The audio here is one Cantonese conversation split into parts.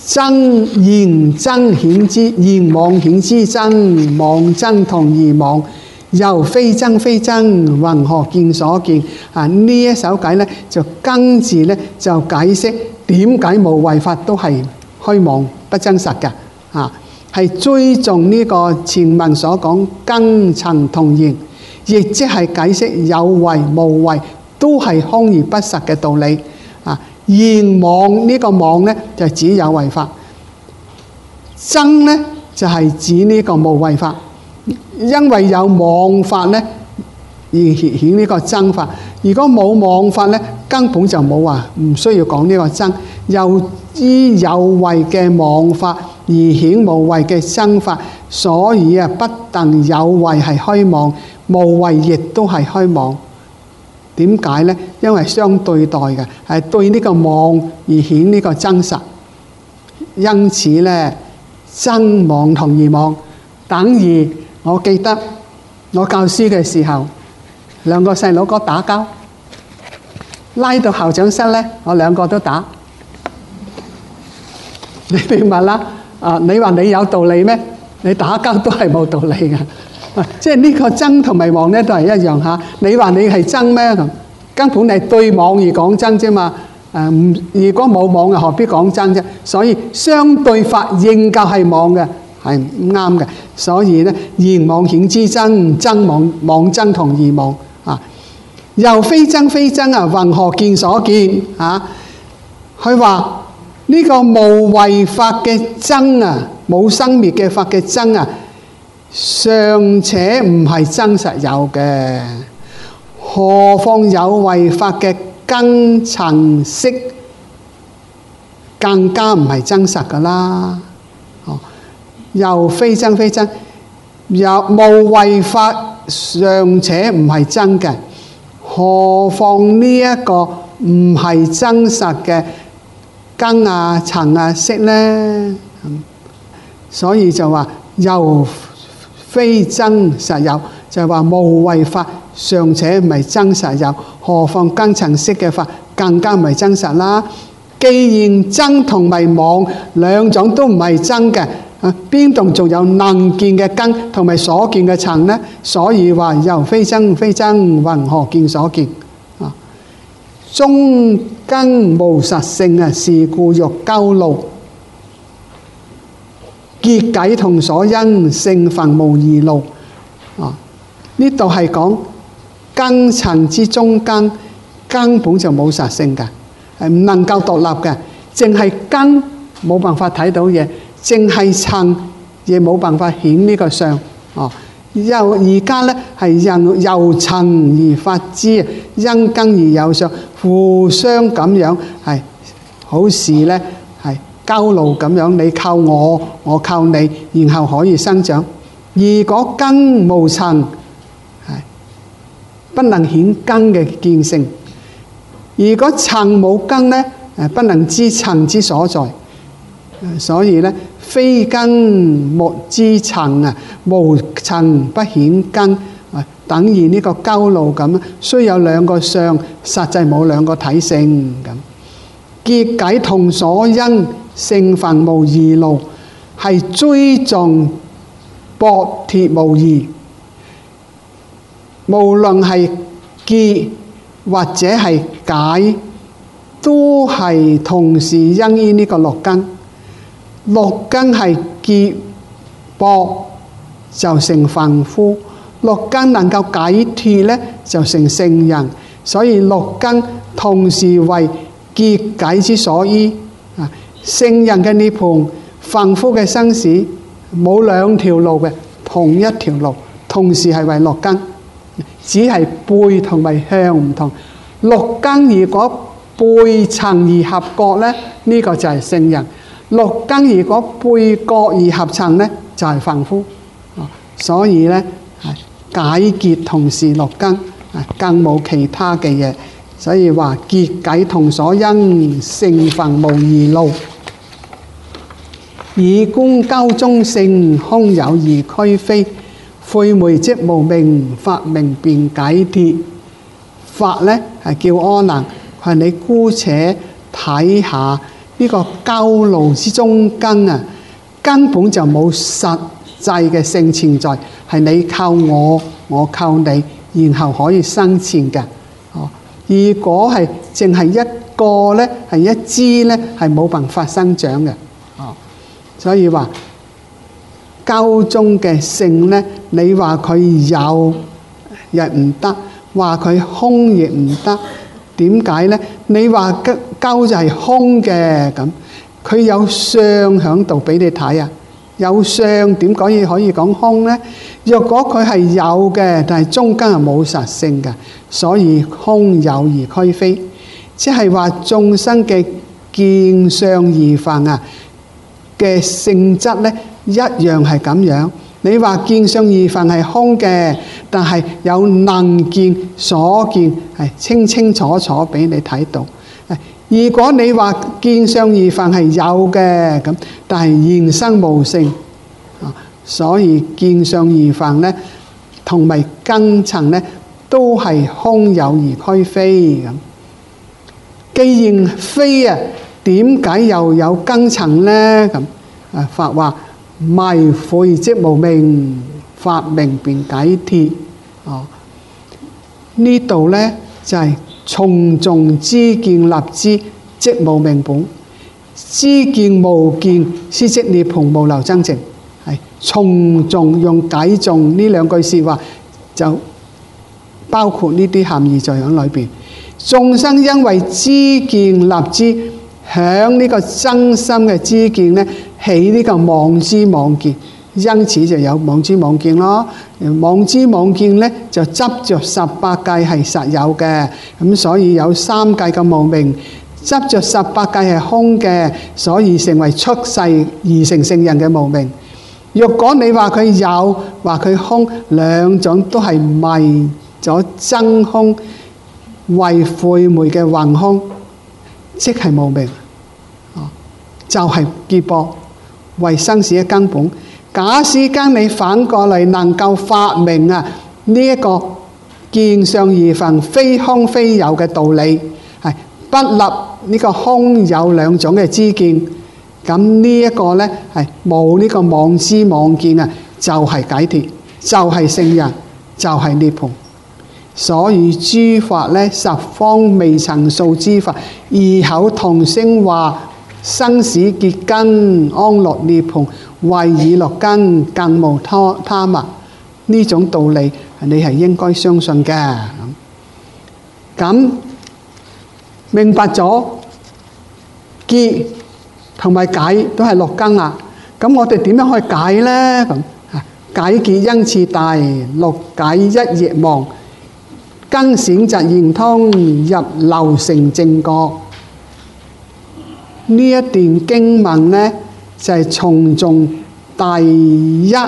爭言爭顯之言妄顯之爭，妄爭同而妄，又非爭非爭，云何見所見？呢一首偈呢，就跟住呢，就解釋點解無為法都係虛妄不真實嘅。係追重呢個前文所講根塵同形，亦即係解釋有為無為都係空而不實嘅道理。言妄呢個妄呢，就指有為法，爭呢就係指呢個無為法。因為有妄法呢，而顯呢個爭法。如果冇妄法呢，根本就冇話唔需要講呢個爭。又依有為嘅妄法而顯無為嘅爭法，所以不但有為係虛妄，無為亦都係虛妄。點解呢？因為相對待嘅，係對呢個妄而顯呢個真實。因此呢，爭妄同而妄，等於我記得我教書嘅時候，兩個細佬哥打交，拉到校長室呢，我兩個都打。你明白啦？你話你有道理咩？你打交都係冇道理嘅。即係呢個爭同埋妄呢，都係一樣嚇。你話你係爭咩？根本係對妄而講爭啫嘛。如果冇妄，何必講爭啫？所以相對法應夠係妄嘅，係唔啱嘅。所以呢，言妄顯之爭，爭妄爭同而妄。又非爭非爭，云何見所見？佢話呢個無為法嘅爭冇生滅嘅法嘅爭尚且唔係真實有嘅，何況有為法嘅根塵識更加唔係真實噶啦。又非爭非爭，有無為法尚且唔係真嘅，何況呢一個唔係真實嘅根塵識呢？所以就話又非真實有，就係話無為法尚且唔係真實有，何況根塵識嘅法更加唔係真實啦。既然真同埋妄兩種都唔係真嘅，邊度仲有能見嘅根同埋所見嘅塵呢？所以話又非真非真，云何見所見？中根無實性是故欲鳩怒。結偈同所因，性分無二路。呢度係講根塵之中根本就冇實性嘅，係唔能夠獨立嘅。淨係根冇辦法睇到嘢，淨係塵亦冇辦法顯呢個相。又而家呢係由塵而發之，因根而有相，互相咁樣係好似呢係交路咁樣，你靠我，我靠你，然後可以生長。如果根無塵，不能顯根嘅見性；如果塵冇根呢，不能知塵之所在。所以呢，非根莫知塵無塵不顯根，等於呢個鳩路咁，雖有兩個相，實際冇兩個體性咁。結偈同所因，性分無二路，係追重駁鐵無異。無論係結或者係解，都係同時因於呢個六根。六根係結駁就成凡夫，六根能夠解脫呢，就成聖人。所以六根同時為結偈之所依。聖人嘅涅槃，凡夫嘅生死，冇兩條路嘅，同一條路，同時係為六根，只係背同埋向唔同。六根如果背塵而合覺呢，呢個就係聖人；六根如果背覺而合塵呢，就係凡夫。所以呢，解結同是六根，更冇其他嘅嘢。所以話結偈同所因，性分無二路。以觀鳩中性，空有而俱非。悔昧即無明，法明便解脫。法呢係叫阿難，係你姑且睇下呢個舊路之中間啊，根本就冇實際嘅性存在，係你靠我，我靠你，然後可以生存嘅。如果係淨係一個咧，係一支咧，係冇辦法生長嘅。所以話舊中嘅性咧，你話佢有亦唔得，話佢空亦唔得。點解咧？你話舊就係空嘅咁，佢有相喺度俾你睇啊！有相點可以講空咧？若果佢係有嘅，但係中間係冇實性嘅，所以空有而俱非，即係話眾生嘅見相二分啊嘅性質咧，一樣係咁樣。你話見相二分係空嘅，但係有能見所見係清清楚楚俾你睇到。如果你話見相二分係有嘅咁，但係現生無性，所以見相二分咧，同埋根塵咧，都係空有而俱非咁。既然非啊，點解又有根塵咧？咁法話迷悔即無明，法明便解脫。呢度咧就係從眾知見立之，即無明本；知見無見，是即涅槃無漏增淨。係從眾用解眾呢兩句説話，就包括呢啲含義在喺裏邊。眾生因為知見立之，響呢個真心嘅知見咧，起呢個妄知妄見，因此就有妄知妄見咯。妄知妄見咧，就執着18界係實有嘅，咁所以有3界嘅無明；執着18界係空嘅，所以成為出世而成聖人嘅無明。若果你話佢有，話佢空，兩種都係迷咗真空，為悔昧嘅幻空，即係無明。就係結縛，為生死嘅根本。假使間你反過嚟能夠發明啊呢一個見相二分非空非有嘅道理，係不立呢個空有兩種嘅知見，咁呢一個呢係冇呢個妄知妄見啊，就係解脫，就係聖人，就係涅槃。所以諸法呢，十方未曾數之法，異口同聲話生死結根，安樂涅槃，為以樂根，更無他物。呢種道理你係應該相信嘅。咁明白咗結同埋解都係樂根啦。咁我哋點樣去解呢？咁解結因次第，樂解一亦忘，根顯疾現通，入流成正覺。呢一段經文呢，就係從眾第一，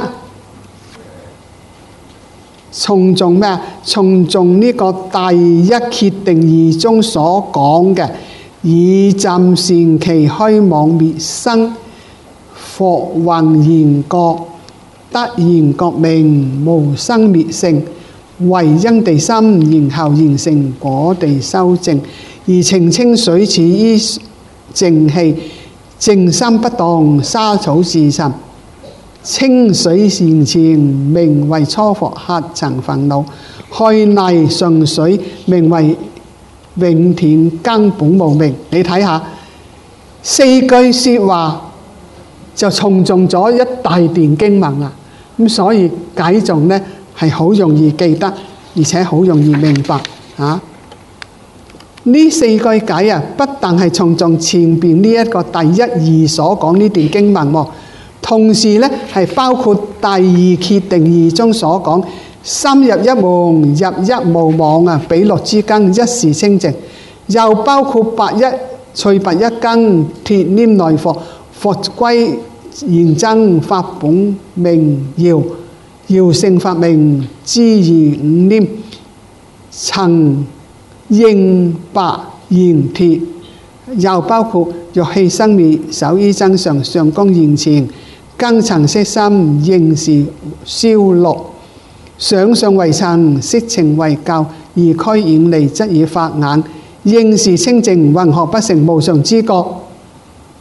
從眾咩啊？從眾呢個第一決定義中所講嘅，以暫善其虛妄滅生，復宏然覺，得然覺明，無生滅性，為因地心，然後形成果地修正，而澄清水處於淨氣，靜心不動，沙草自沉。清水現前，名為初伏客塵煩惱；去泥順水，名為永斷根本無明。你睇下4句説話，就重重咗一大段經文啦。咁所以解頌呢係好容易記得，而且好容易明白啊！呢4句解啊，不但係從眾前邊呢一個第一義所講呢段經文喎，同時呢係包括第二決定義中所講深入一門，入一無妄啊，比落之根，一時清淨，又包括翠拔一根，鐵黏內伏，復歸現真，法本明耀，耀性法明，知如五黏，曾應白現鐵，又包括欲氣生滅，守於真常，上綱現前，根塵色心，應時消落，想相為塵，色情為垢，而俱遠離，則以法眼，應時清淨，云何不成無常之覺？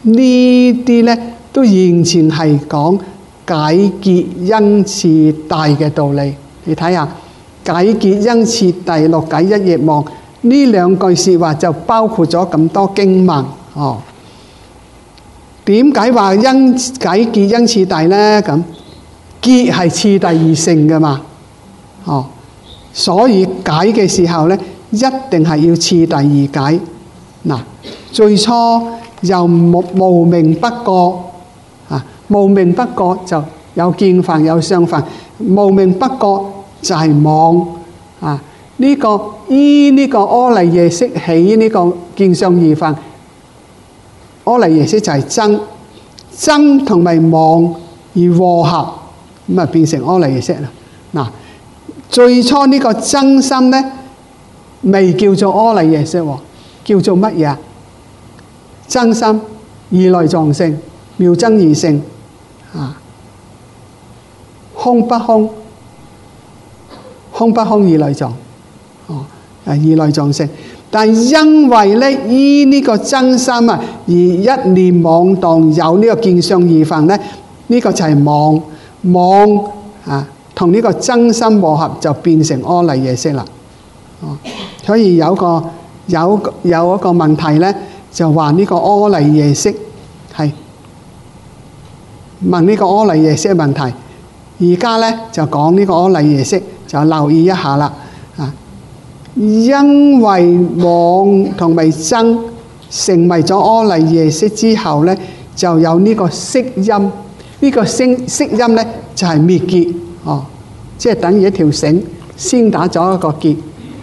呢啲咧都完全係講解結恩賜大嘅道理。你睇下解結恩賜第六解一頁望呢兩句説話就包括咗咁多經文哦。點解話解結恩賜大呢？咁結係次第而成嘅嘛，哦，所以解嘅時候呢，一定係要次第而解。嗱，最初又無明不覺啊，無明不覺就有見分有相分，無明不覺就係妄啊。呢個依呢個阿賴耶識起呢個見相二分，阿賴耶識就係真同埋妄而和合，咁啊變成阿賴耶識啦。嗱，最初呢個真心呢，未叫做阿賴耶識喎，叫做乜嘢？真心如來藏性，妙真如性啊，空不空？空不空如來藏？哦，如來藏性。但因為咧依呢個真心啊，而一念妄動有呢個見相二分咧，呢個就係妄啊，同呢個真心和合就變成阿賴耶識啦。哦，所以有一個問題咧，就話呢個阿賴耶識係問呢個阿賴耶識嘅問題。而家咧就講呢個阿賴耶識，就留意一下啦。因為妄同埋真成為咗阿賴耶識之後呢，就有呢個色音。呢個色音呢，就係滅結哦，即係等於一條繩先打咗一個結。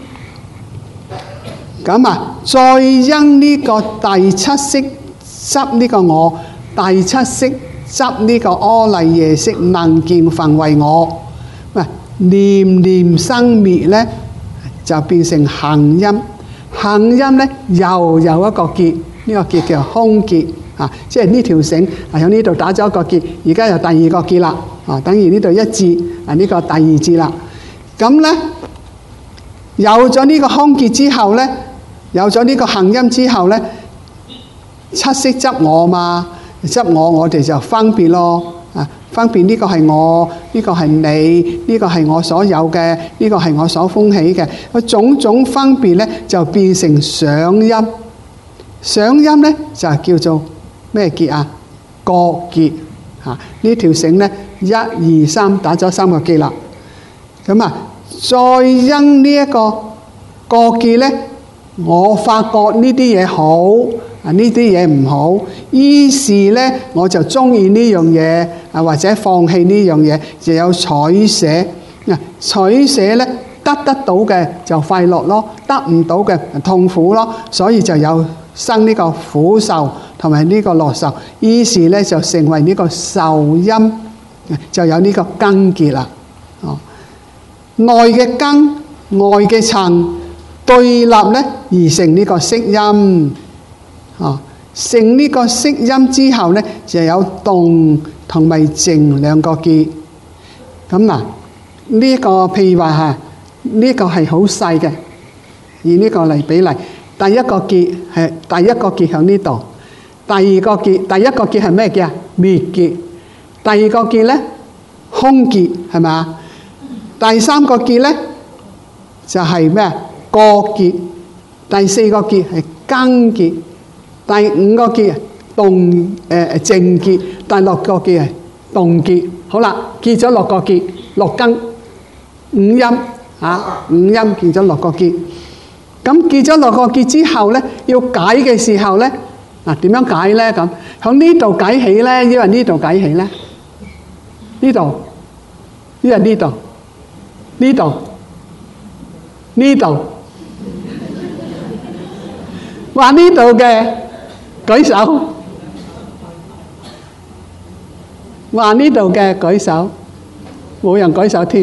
咁啊，再因呢個第七識執呢個我，第七識執呢個阿賴耶識能見分為我，念念生滅呢，就變成行音。行音呢，又有一個結，呢個結叫空結啊，即係呢條繩喺呢度打咗一個結，而家有第二個結啦啊，等於呢度一字啊，呢個第二字啦。咁呢，有咗呢個空結之後呢，有咗呢個行音之後呢，七識執我嘛，執我哋就分別咯啊。分別呢個係我，呢個係你，呢個係我所有嘅，呢個係我所歡喜嘅。個種種分別呢，就變成想音。想音呢，就叫做咩結啊？覺結嚇。呢條繩呢，一二三打咗三個結啦。咁啊，再因呢一個覺結呢，我發覺呢啲嘢好。呢啲嘢唔好，於是呢，我就中意呢樣嘢啊，或者放棄呢樣嘢，就有取捨。取捨呢，得到嘅就快樂咯，得唔到嘅痛苦咯，所以就有生呢個苦受同埋呢個樂受。於是呢，就成為呢個受因，就有呢個根結啦。哦，內嘅根，外嘅塵對立呢，而成呢個色因。哦，成呢個色音之後呢，就有動同埋靜兩個結。咁嗱，呢個譬如話嚇，呢個係好細嘅，以呢個嚟比例。第一個結係第一個結喺呢度，第二個結，第一個結係咩結啊？滅結。第二個結呢，空結係咪啊？第三個結呢，就係咩啊？覺結。第四個結係根結。第五個結動靜結，第六個結係動結。好啦，結咗六個結，六根五音啊，五音結咗六個結。咁結咗六個結之後呢，要解嘅時候呢，嗱點樣解呢？咁響呢度解起呢，因為呢度解起呢，呢度，因為呢度，呢度，呢度，話呢度嘅。舉手，話呢度嘅舉手，冇人舉手添。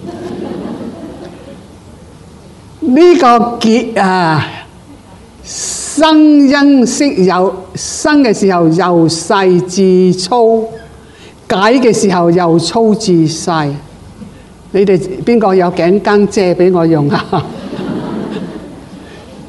呢個結啊，生因識有，生嘅時候由細至粗，解嘅時候由粗至細。你哋邊個有頸巾借俾我用啊？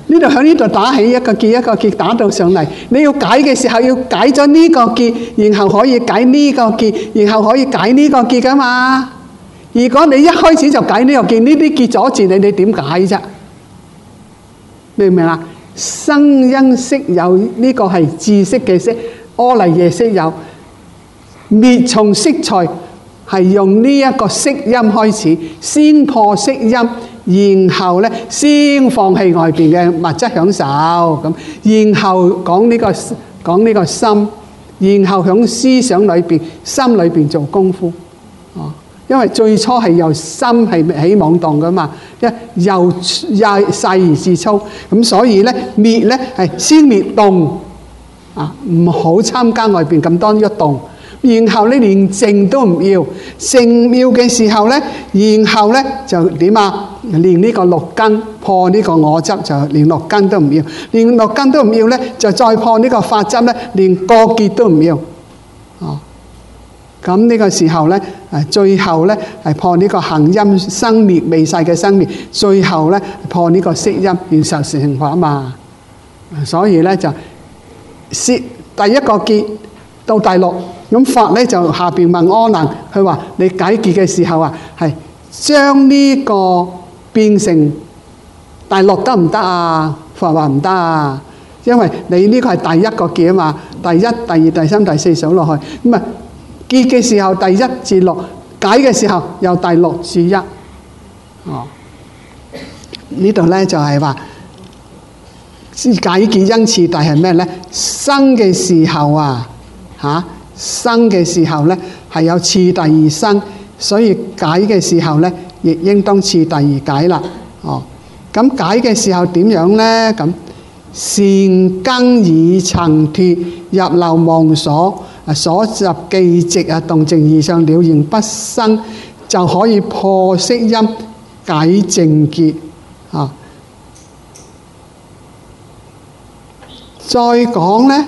呢度喺呢度打起一個結一個結打到上嚟，你要解嘅時候要解咗呢個結，然後可以解呢個結，然後可以解呢個結噶嘛。如果你一開始就解呢個結，呢啲結阻住你，你點解啫？明唔明啊？生因識有呢個係知識嘅識，阿賴耶識有。滅從色財係用呢一個色音開始，先破色音，然後咧先放棄外邊嘅物質享受，咁然後講呢個心，然後響思想裏邊、心裏邊做功夫。哦，因為最初係由心係起妄動噶嘛，由細而至粗，咁所以咧滅咧係先滅動，啊唔好參加外邊咁多喐動。然後你連靜都唔要，靜要嘅時候咧，然後咧就點啊？連呢個六根破呢個我執，就連六根都唔要，連六根都唔要咧，就再破呢個法執咧，連個結都唔要。哦，咁呢個時候咧，最後咧係破呢個行陰生滅未逝嘅生滅，最後咧破呢個色陰現受成法嘛。所以咧就第一個結到第六。咁法咧就下邊問阿難，佢話你解結嘅時候啊，係將呢個變成第六得唔得啊？法話唔得啊，因為你呢個係第一個結啊嘛，第一、第二、第三、第四數落去，咁啊結嘅時候第一至六，解嘅時候由第六至一。哦，呢度咧就係話解結因次第係咩咧？生嘅時候啊，生嘅時候咧係有次第而生，所以解嘅時候咧亦應當次第而解啦。哦，咁解嘅時候點樣咧？咁善根已曾脫，入漏妄所，所集記籍動靜異相了然不生，就可以破色音解淨結。啊，再講咧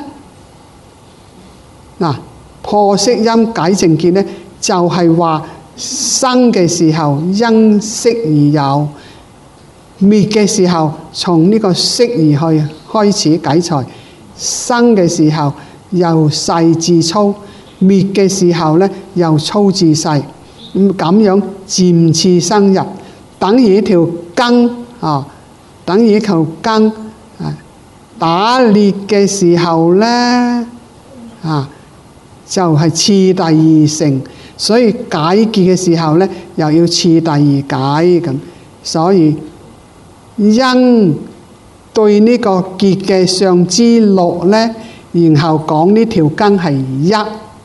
嗱。破色音解淨結咧，就係話生嘅時候因色而有，滅嘅時候從呢個色而去開始解除。生嘅時候由細至粗，滅嘅時候咧由粗至細，咁樣漸次生入，等於條根啊，等於條根啊，打裂嘅時候咧啊。就係次第而成，所以解結嘅時候咧，又要次第而解咁。所以因對呢個結嘅上之六咧，然後講呢條根係一。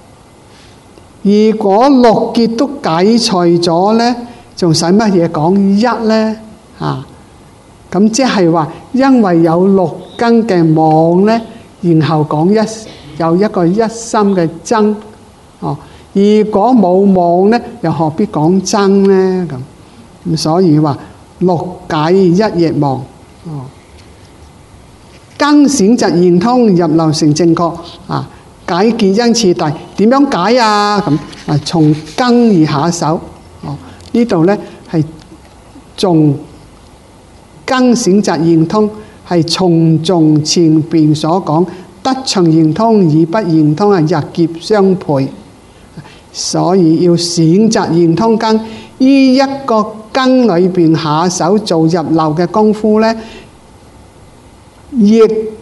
如果六結都解除咗咧，仲使乜嘢講一咧？咁即係話，因為有六根嘅妄咧，然後講一。有一個一心嘅增，哦。如果冇妄咧，又何必講增咧？咁所以話六解一亦忘。哦，根閃疾現通，入漏成正覺。啊，解結因次第，點樣解啊？咁從根而下手。哦，呢度咧係從根閃疾現通，係從前邊所講。得從現通，而不現通日劫相倍，所以要選擇現通根，依一個根裏邊下手做入漏嘅功夫咧，亦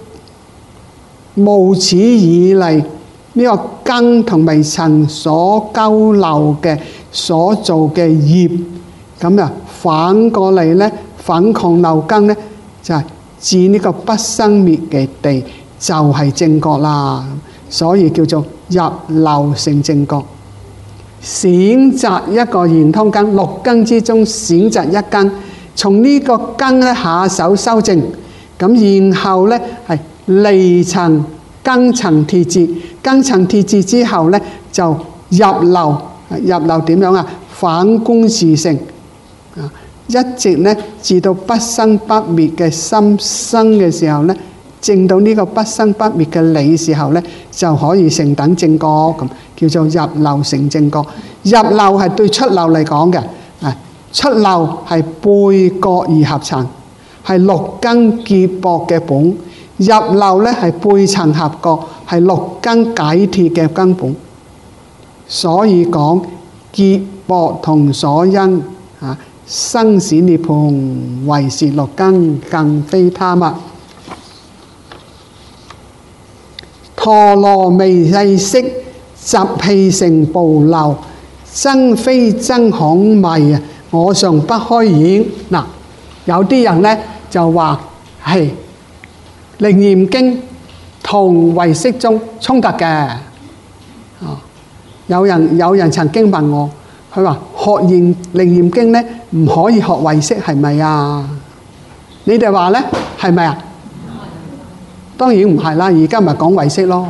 無始以嚟呢個根同未曾所勾漏嘅所做嘅業，咁啊反過嚟咧反抗漏根咧，就係至呢個不生滅嘅地。就係正覺啦，所以叫做入漏成正覺。選擇一個現通根，六根之中選擇一根，從呢個根咧下手修正，咁然後咧係離層根層脫節，根層脫節之後咧就入漏，入漏點樣啊？反觀自性啊，一直咧至到不生不滅嘅心生嘅時候咧。證到呢個不生不滅嘅理時候咧，就可以成等正覺，咁叫做入漏成正覺。入漏係對出漏嚟講嘅，出漏係背覺而合層， 係六根結駁嘅本；入漏咧係背塵合覺，係六根解脫嘅根本。所以講結駁同所因啊，生死涅槃唯是六根，更非他物。陀羅微細色，習氣成暴流，真非真恐迷啊！我尚不開演。嗱，有啲人咧就話係《楞嚴經》同唯識宗衝突嘅。有人曾經問我，佢話學完《楞嚴經》咧唔可以學唯識，係咪啊？你哋話咧係咪啊？當然唔係啦，而家咪講唯識咯。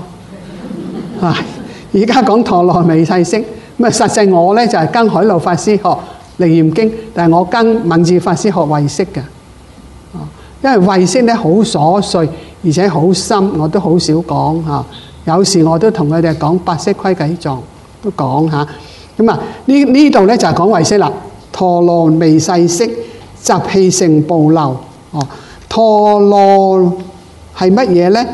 而家講陀羅微細色，咁啊實際我咧就係跟海路法師學《楞嚴經》，但係我跟文字法師學唯識嘅。因為唯識咧好瑣碎，而且好深，我都好少講嚇。有時我都同佢哋講八識規矩狀都講嚇。咁啊呢度咧就係講唯識啦。陀羅微細色，習氣成暴流。陀羅係乜嘢咧？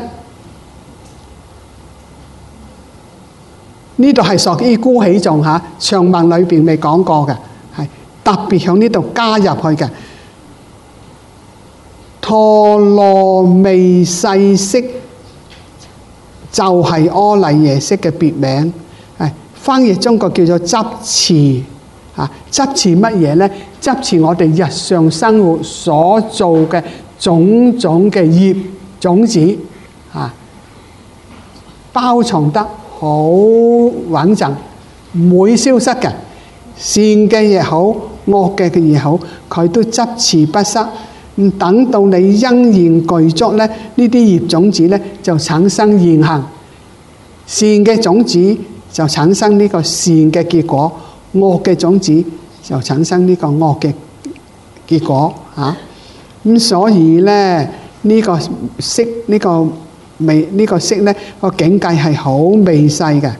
呢度係屬於孤起頌嚇，上文裏邊未講過嘅，係特別喺呢度加入去嘅。陀羅微細色就係阿賴耶識嘅別名，係翻譯中國叫做執持嚇。執持乜嘢咧？執持我哋日常生活所做嘅種種嘅業種子嚇，包藏得好穩陣，唔會消失嘅。善嘅也好，惡嘅也好，佢都執持不失。等到你因緣具足咧，呢啲業種子咧就產生現行。善嘅種子就產生呢個善嘅結果，惡嘅種子就產生呢個惡嘅結果嚇。咁所以咧呢個色呢個微呢個色咧個境界係好微細嘅。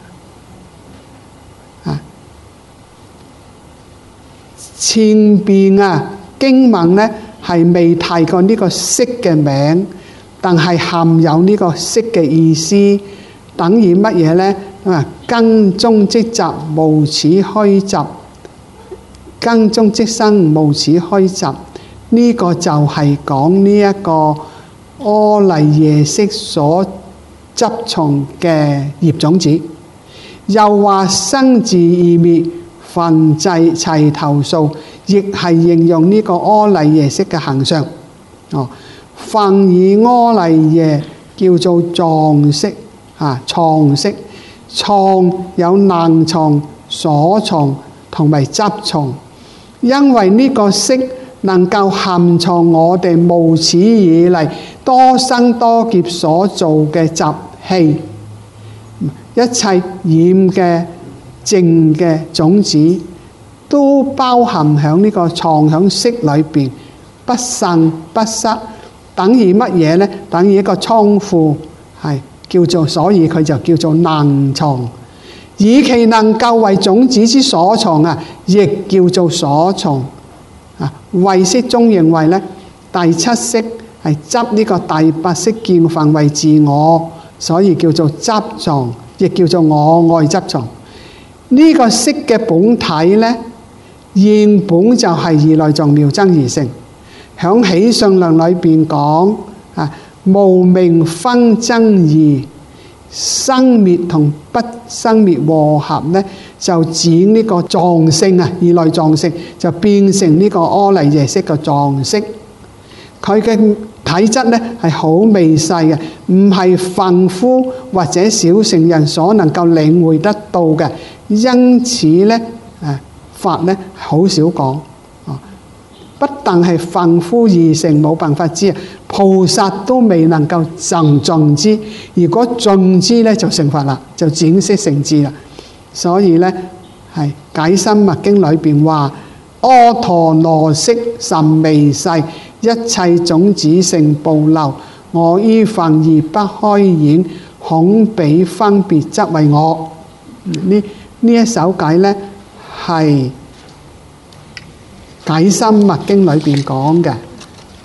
前邊啊經文咧係未提過呢個色嘅名，但係含有呢個色嘅意思，等於乜嘢咧？根中即集，無始虛集；根中即生，無始虛集。呢個就係講呢一個阿賴耶識所執從嘅業種子。又話生自異滅，分齊頭數，亦係形容呢個阿賴耶識嘅行相。分以阿賴耶叫做藏識藏識，藏有能藏、所藏同埋執藏。因為呢個識能夠含藏我哋無始以嚟多生多劫所做嘅習氣，一切染嘅淨嘅種子都包含喺呢個藏喺識裏邊，不散不失。等於乜嘢呢？等於一個倉庫，係叫做，所以佢就叫做能藏。以其能夠為種子之所藏啊，亦叫做所藏。唯識中認為咧，第七識係執呢個第八識見分為自我，所以叫做執藏，亦叫做我愛執藏。呢個識嘅本體咧，原本就係如來藏妙真而成。響起信論裏邊講無明分真義，生滅同不生滅和合咧，就指呢個藏性如來藏性就變成呢個阿賴耶識嘅藏識。佢嘅體質咧係好微細嘅，唔係凡夫或者小乘人所能夠領會得到嘅。因此咧法咧好少講。不但係凡夫二乘冇辦法知，菩薩都未能夠盡知。如果盡知咧就成佛啦，就轉識成智啦。所以咧係解深密經裏邊話：阿陀羅識甚微細，一切種子成暴流。我於分而不開演，恐彼分別則為我。呢一首偈咧係解深密經裏邊講嘅。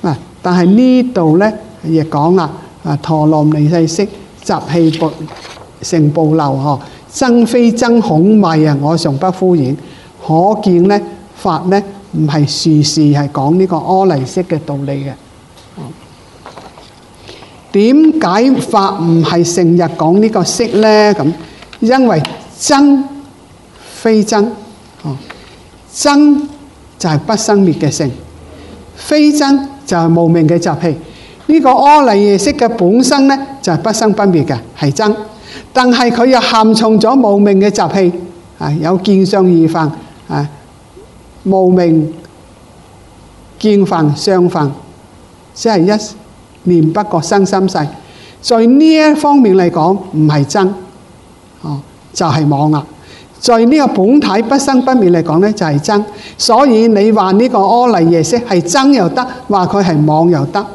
但係呢度咧亦講啦，陀羅尼世色習氣成暴流嗬，僧非僧恐迷啊，我常不敷衍。可見咧法咧唔係時時係講呢個阿賴式嘅道理嘅。點解法唔係成日講呢個色咧？咁因為僧非僧，僧就係不生滅嘅性，非僧就係無明嘅習氣。呢個阿賴耶識嘅本身咧就係不生不滅嘅，係僧。但係佢又含藏咗無明嘅習氣，有見相二分，無明見分相分，即係一念不覺生心世。在呢一方面嚟講，唔係僧，就係妄啦。在呢個本體不生不滅嚟講咧，就係僧。所以你話呢個阿賴耶識係僧又得，話佢係妄又得，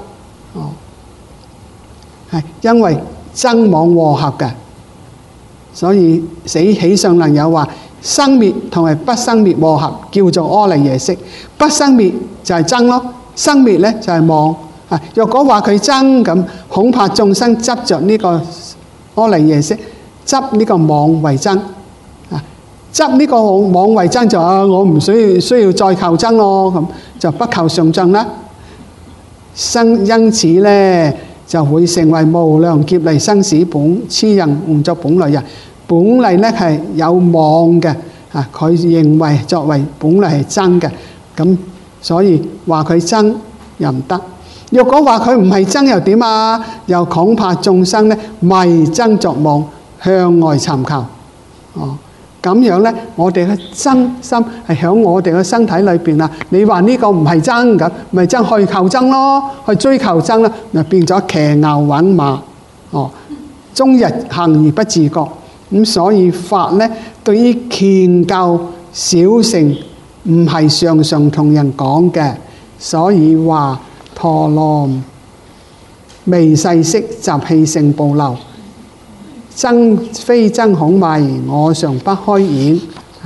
係因為僧妄和合嘅。所以起上能有話生滅同埋不生滅和合，叫做阿賴耶識。不生滅就係僧咯，生滅咧就係妄。若果話佢僧咁，恐怕眾生執着呢個阿賴耶識，執呢個妄為僧。執呢個妄為僧就我唔需要再求僧咯，咁就不求上僧啦。因此咧就會成為無量劫嚟生死本痴人誤作本來人。本嚟咧係有妄嘅，佢認為作為本嚟係真嘅，咁所以話佢真又唔得。若果話佢唔係真又點啊？又恐怕眾生咧迷真作妄，向外尋求。咁樣咧，我哋嘅真心係喺我哋嘅身體裏邊啊！你話呢個唔係真咁，咪真去求真咯，去追求真啦，就變咗騎牛揾馬，終日行而不自覺。咁所以法咧，對於虔教小乘唔係常常同人講嘅，所以話陀羅尼世色習氣成暴流。僧非僧恐迷，我常不開演。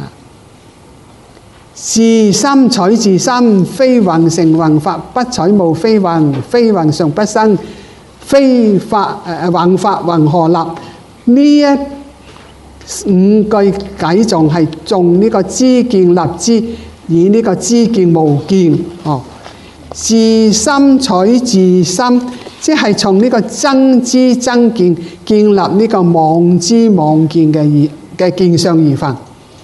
自心取自心，非宏成宏法，不取無非宏，非宏常不生，非法宏法宏何立？呢一五句偈仲係重呢個知見立知，以呢個知見無見。自心取自心，即係從呢個真知真見建立呢個妄知妄見嘅見相二分。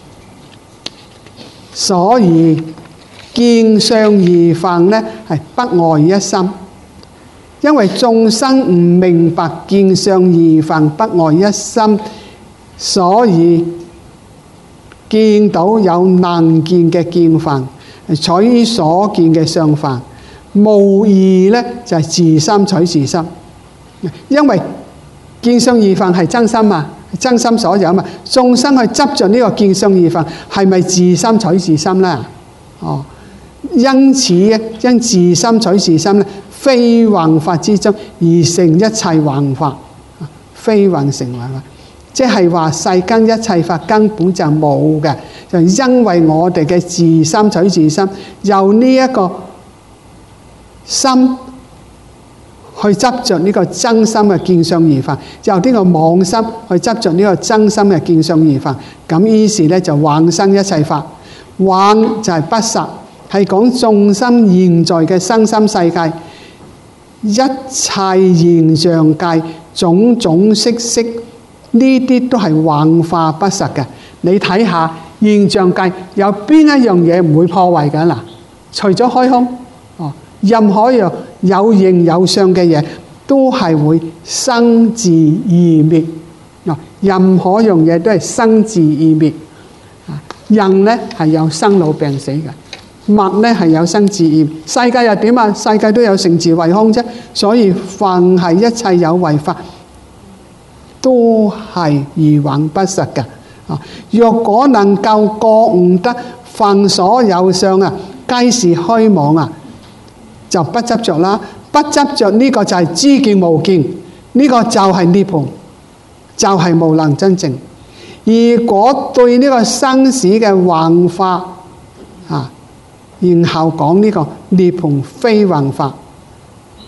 所以見相二分呢係不外一心，因為眾生唔明白見相二分不外一心，所以見到有能見嘅見分，取所見嘅相分。無疑咧就係自心取自心，因為見相二分係真心啊，真心所有嘛。眾生去執着呢個見相二分，係咪自心取自心咧？因此咧，因自心取自心咧，非宏法之中而成一切宏法，非宏成宏法，即係話世間一切法根本就冇嘅，就因為我哋嘅自心取自心，由呢一個心去執着呢個真心嘅見相二分，由呢個妄心去執着呢個真心嘅見相二分，咁於是咧就妄生一切法。妄就係不實，係講眾生現在嘅身心世界，一切現象界種種色色，呢啲都係幻化不實嘅。你睇下現象界有邊一樣嘢唔會破壞㗎？嗱，除咗開空。任何樣有形有相嘅嘢都係會生自異滅。任何樣嘢都係生自異滅。人咧係有生老病死嘅，物咧係有生自異。世界又點啊？世界都有成自為空啫。所以凡係一切有為法都係如幻不實嘅。若果能夠覺悟得凡所有相啊，皆是虛妄啊，就不執着啦。不執着呢個就係知見無見，呢個就係涅槃，就係無能真正。如果對呢個生死嘅幻化然後講呢個涅槃非幻法，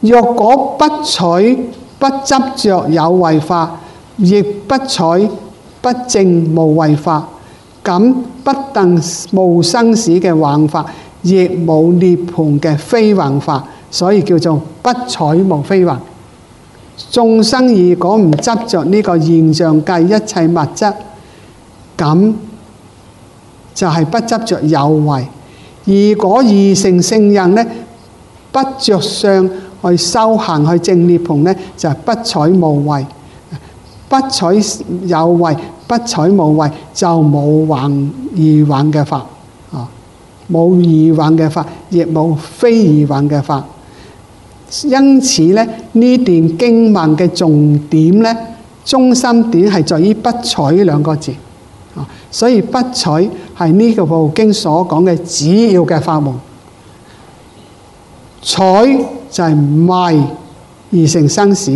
若果不取不執着有為法，亦不取不證無為法，咁不但無生死嘅幻法，亦冇涅槃嘅非幻法，所以叫做不取無非幻。眾生如果唔執着呢個現象界一切物質，咁就係不執着有為。如果二乘聖人呢，不着相去修行去證涅槃呢，就係不取無為。不取有為，不取無為，就冇二幻嘅法，冇二幻嘅法，亦冇非二幻嘅法。因此呢，呢段經文嘅重點呢，中心點係在於不取兩個字。所以不取係呢個部經所講嘅主要嘅法門。取就係迷而成生死。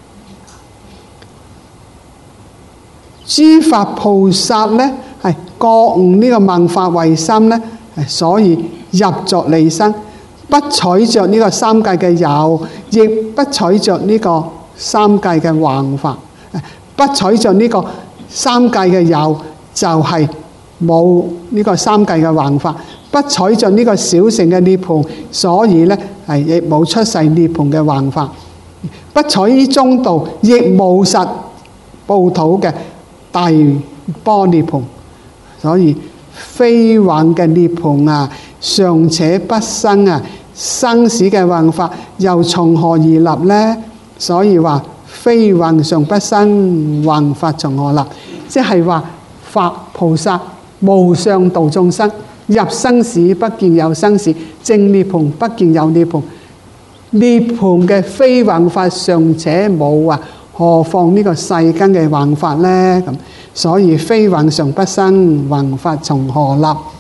諸法菩薩呢，係覺悟呢個萬法唯心呢，所以入作利生，不取着呢個三界嘅有，亦不取着呢個三界嘅幻法。不取着呢個三界嘅有，就係冇呢個三界嘅幻法。不取着呢個小乘嘅涅槃，所以呢係亦冇出世涅槃嘅幻法。不取於中道，亦冇實報土嘅大般涅槃。所以非幻嘅涅槃啊，尚且不生啊，生死嘅幻法又從何而立呢？所以話非幻尚不生，幻法從何立？即係話法菩薩無上度眾生，入生死不見有生死，證涅槃不見有涅槃。涅槃嘅非幻法尚且冇啊，何況呢個世間嘅幻法呢？咁所以非幻尚不生，幻法從何立？